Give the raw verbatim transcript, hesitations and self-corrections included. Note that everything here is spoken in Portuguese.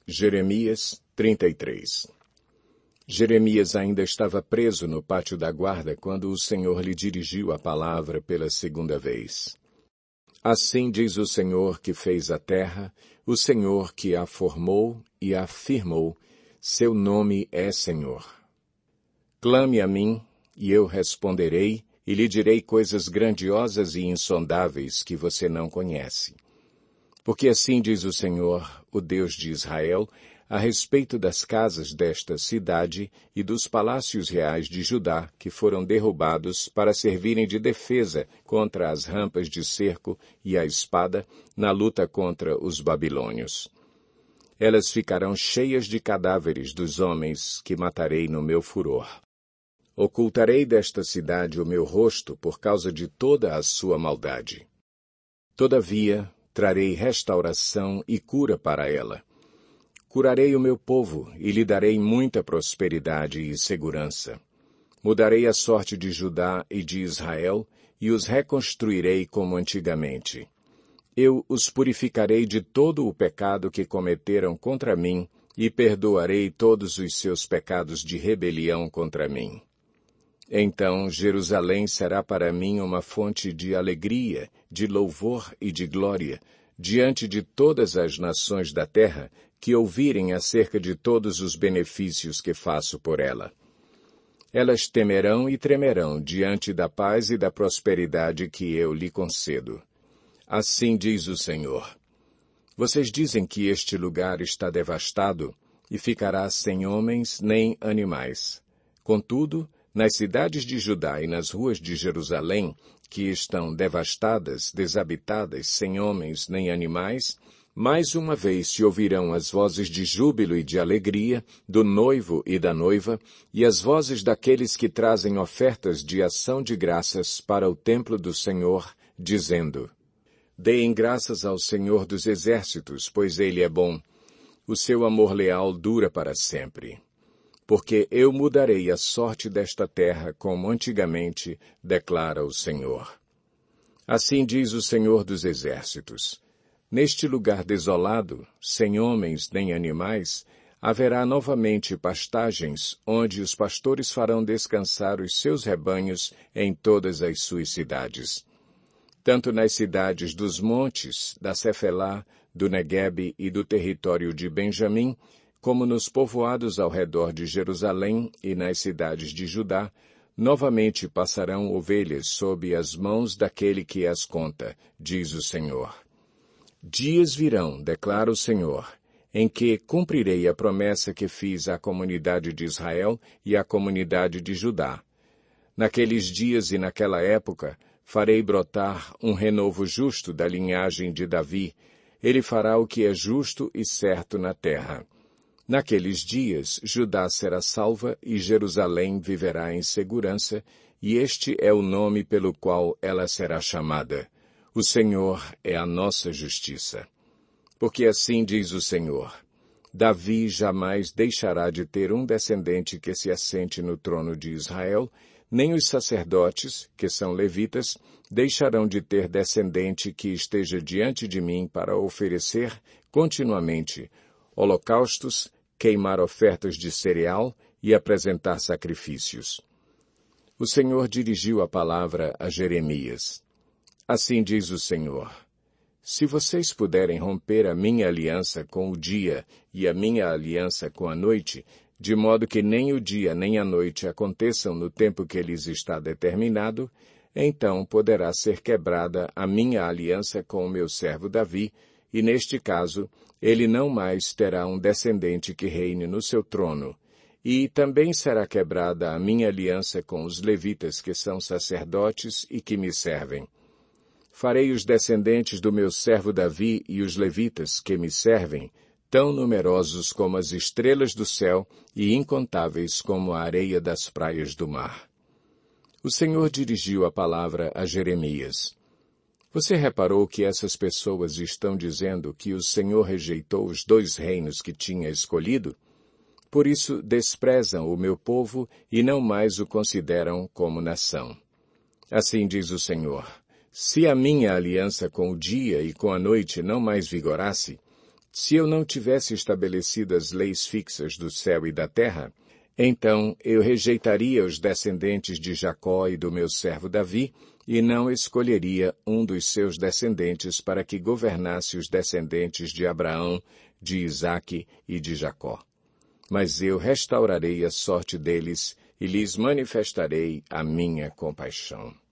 Jeremias trinta e três. Jeremias ainda estava preso no pátio da guarda quando o Senhor lhe dirigiu a palavra pela segunda vez. Assim diz o Senhor que fez a terra, o Senhor que a formou e a firmou, seu nome é Senhor. Clame a mim, e eu responderei, e lhe direi coisas grandiosas e insondáveis que você não conhece. Porque assim diz o Senhor, o Deus de Israel, a respeito das casas desta cidade e dos palácios reais de Judá, que foram derrubados para servirem de defesa contra as rampas de cerco e a espada, na luta contra os babilônios. Elas ficarão cheias de cadáveres dos homens que matarei no meu furor. Ocultarei desta cidade o meu rosto por causa de toda a sua maldade. Todavia, trarei restauração e cura para ela. Curarei o meu povo e lhe darei muita prosperidade e segurança. Mudarei a sorte de Judá e de Israel e os reconstruirei como antigamente. Eu os purificarei de todo o pecado que cometeram contra mim e perdoarei todos os seus pecados de rebelião contra mim. Então Jerusalém será para mim uma fonte de alegria, de louvor e de glória, diante de todas as nações da terra que ouvirem acerca de todos os benefícios que faço por ela. Elas temerão e tremerão diante da paz e da prosperidade que eu lhe concedo. Assim diz o Senhor. Vocês dizem que este lugar está devastado e ficará sem homens nem animais. Contudo, nas cidades de Judá e nas ruas de Jerusalém, que estão devastadas, desabitadas, sem homens nem animais, mais uma vez se ouvirão as vozes de júbilo e de alegria do noivo e da noiva, e as vozes daqueles que trazem ofertas de ação de graças para o templo do Senhor, dizendo: Deem graças ao Senhor dos exércitos, pois ele é bom. O seu amor leal dura para sempre. Porque eu mudarei a sorte desta terra como antigamente, declara o Senhor. Assim diz o Senhor dos exércitos. Neste lugar desolado, sem homens nem animais, haverá novamente pastagens, onde os pastores farão descansar os seus rebanhos em todas as suas cidades. Tanto nas cidades dos montes, da Cefelá, do Neguebe e do território de Benjamim, como nos povoados ao redor de Jerusalém e nas cidades de Judá, novamente passarão ovelhas sob as mãos daquele que as conta, diz o Senhor. Dias virão, declara o Senhor, em que cumprirei a promessa que fiz à comunidade de Israel e à comunidade de Judá. Naqueles dias e naquela época, farei brotar um renovo justo da linhagem de Davi. Ele fará o que é justo e certo na terra. Naqueles dias, Judá será salva e Jerusalém viverá em segurança, e este é o nome pelo qual ela será chamada. O Senhor é a nossa justiça. Porque assim diz o Senhor, Davi jamais deixará de ter um descendente que se assente no trono de Israel, nem os sacerdotes, que são levitas, deixarão de ter descendente que esteja diante de mim para oferecer continuamente holocaustos, queimar ofertas de cereal e apresentar sacrifícios. O Senhor dirigiu a palavra a Jeremias. Assim diz o Senhor, se vocês puderem romper a minha aliança com o dia e a minha aliança com a noite, de modo que nem o dia nem a noite aconteçam no tempo que lhes está determinado, então poderá ser quebrada a minha aliança com o meu servo Davi, e neste caso, ele não mais terá um descendente que reine no seu trono, e também será quebrada a minha aliança com os levitas que são sacerdotes e que me servem. Farei os descendentes do meu servo Davi e os levitas que me servem tão numerosos como as estrelas do céu e incontáveis como a areia das praias do mar. O Senhor dirigiu a palavra a Jeremias. Você reparou que essas pessoas estão dizendo que o Senhor rejeitou os dois reinos que tinha escolhido? Por isso desprezam o meu povo e não mais o consideram como nação. Assim diz o Senhor. Se a minha aliança com o dia e com a noite não mais vigorasse, Se eu não tivesse estabelecido as leis fixas do céu e da terra, então eu rejeitaria os descendentes de Jacó e do meu servo Davi, e não escolheria um dos seus descendentes para que governasse os descendentes de Abraão, de Isaque e de Jacó. Mas eu restaurarei a sorte deles e lhes manifestarei a minha compaixão.